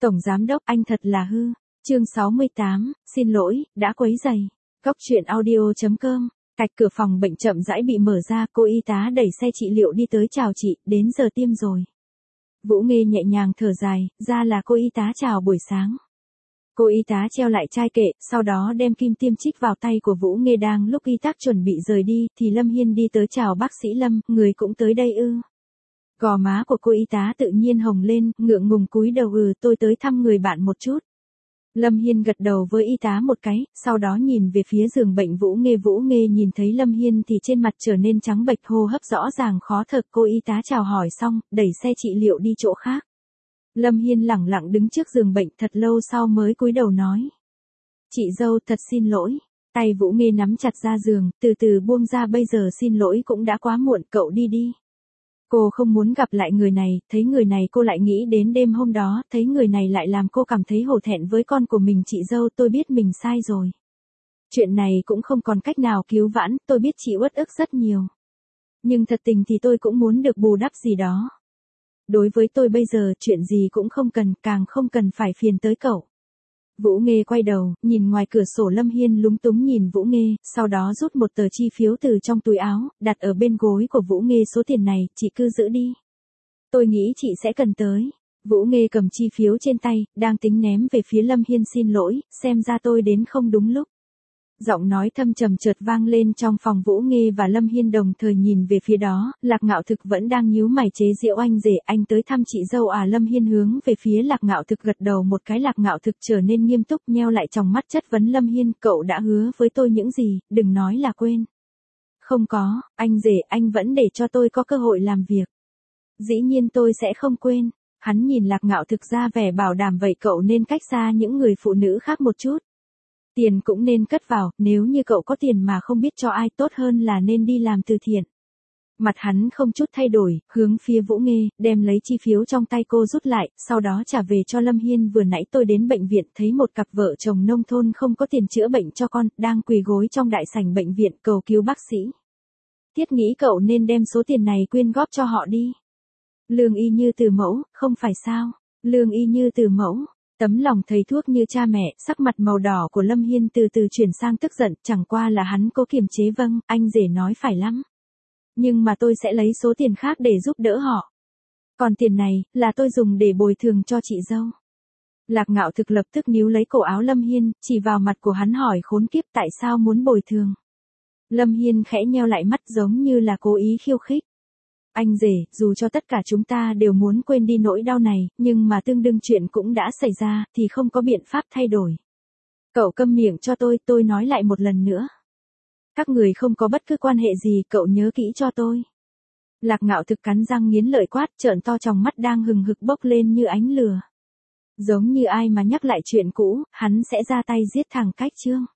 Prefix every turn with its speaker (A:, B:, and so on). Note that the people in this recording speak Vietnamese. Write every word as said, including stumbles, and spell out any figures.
A: Tổng giám đốc, anh thật là hư. Chương sáu mươi tám, xin lỗi, đã quấy rầy. Góc truyện audio chấm com. Cạch cửa phòng bệnh chậm rãi bị mở ra, cô y tá đẩy xe trị liệu đi tới. Chào chị, đến giờ tiêm rồi. Vũ Nghê nhẹ nhàng thở dài, ra là cô y tá chào buổi sáng. Cô y tá treo lại chai kệ, sau đó đem kim tiêm chích vào tay của Vũ Nghê. Đang lúc y tá chuẩn bị rời đi, thì Lâm Hiên đi tới. Chào bác sĩ Lâm, người cũng tới đây ư? Gò má của cô y tá tự nhiên hồng lên, ngượng ngùng cúi đầu. Ừ, tôi tới thăm người bạn một chút. Lâm Hiên gật đầu với y tá một cái, sau đó nhìn về phía giường bệnh Vũ Nghê. Vũ Nghê nhìn thấy Lâm Hiên thì trên mặt trở nên trắng bệch, hô hấp rõ ràng khó thở. Cô y tá chào hỏi xong, đẩy xe trị liệu đi chỗ khác. Lâm Hiên lẳng lặng đứng trước giường bệnh thật lâu sau mới cúi đầu nói. Chị dâu, thật xin lỗi. Tay Vũ Nghê nắm chặt ra giường, từ từ buông ra. Bây giờ xin lỗi cũng đã quá muộn, cậu đi đi. Cô không muốn gặp lại người này, thấy người này cô lại nghĩ đến đêm hôm đó, thấy người này lại làm cô cảm thấy hổ thẹn với con của mình. Chị dâu, tôi biết mình sai rồi. Chuyện này cũng không còn cách nào cứu vãn, tôi biết chị uất ức rất nhiều. Nhưng thật tình thì tôi cũng muốn được bù đắp gì đó. Đối với tôi bây giờ, chuyện gì cũng không cần, càng không cần phải phiền tới cậu. Vũ Nghê quay đầu, nhìn ngoài cửa sổ. Lâm Hiên lúng túng nhìn Vũ Nghê, sau đó rút một tờ chi phiếu từ trong túi áo, đặt ở bên gối của Vũ Nghê. Số tiền này, chị cứ giữ đi. Tôi nghĩ chị sẽ cần tới. Vũ Nghê cầm chi phiếu trên tay, đang tính ném về phía Lâm Hiên. Xin lỗi, xem ra tôi đến không đúng lúc. Giọng nói thâm trầm chợt vang lên trong phòng. Vũ Nghê và Lâm Hiên đồng thời nhìn về phía đó. Lạc Ngạo Thực vẫn đang nhíu mày chế giễu. Anh rể, anh tới thăm chị dâu à? Lâm Hiên hướng về phía Lạc Ngạo Thực gật đầu một cái. Lạc Ngạo Thực trở nên nghiêm túc, nheo lại tròng mắt chất vấn Lâm Hiên. Cậu đã hứa với tôi những gì, đừng nói là quên. Không có, anh rể, anh vẫn để cho tôi có cơ hội làm việc. Dĩ nhiên tôi sẽ không quên. Hắn nhìn Lạc Ngạo Thực ra vẻ bảo đảm. Vậy cậu nên cách xa những người phụ nữ khác một chút. Tiền cũng nên cất vào, nếu như cậu có tiền mà không biết cho ai, tốt hơn là nên đi làm từ thiện. Mặt hắn không chút thay đổi, hướng phía Vũ Nghê, đem lấy chi phiếu trong tay cô rút lại, sau đó trả về cho Lâm Hiên. Vừa nãy tôi đến bệnh viện thấy một cặp vợ chồng nông thôn không có tiền chữa bệnh cho con, đang quỳ gối trong đại sảnh bệnh viện cầu cứu bác sĩ. Thiết nghĩ cậu nên đem số tiền này quyên góp cho họ đi. Lương y như từ mẫu, không phải sao? Lương y như từ mẫu. Tấm lòng thầy thuốc như cha mẹ. Sắc mặt màu đỏ của Lâm Hiên từ từ chuyển sang tức giận, chẳng qua là hắn cố kiềm chế. Vâng, anh rể nói phải lắm. Nhưng mà tôi sẽ lấy số tiền khác để giúp đỡ họ. Còn tiền này, là tôi dùng để bồi thường cho chị dâu. Lạc Ngạo Thực lập tức níu lấy cổ áo Lâm Hiên, chỉ vào mặt của hắn hỏi. Khốn kiếp, tại sao muốn bồi thường? Lâm Hiên khẽ nheo lại mắt giống như là cố ý khiêu khích. Anh rể, dù cho tất cả chúng ta đều muốn quên đi nỗi đau này, nhưng mà tương đương chuyện cũng đã xảy ra, thì không có biện pháp thay đổi. Cậu câm miệng cho tôi, tôi nói lại một lần nữa. Các người không có bất cứ quan hệ gì, cậu nhớ kỹ cho tôi. Lạc Ngạo Thực cắn răng nghiến lợi quát, trợn to tròng mắt đang hừng hực bốc lên như ánh lửa. Giống như ai mà nhắc lại chuyện cũ, hắn sẽ ra tay giết thằng Cách Trương.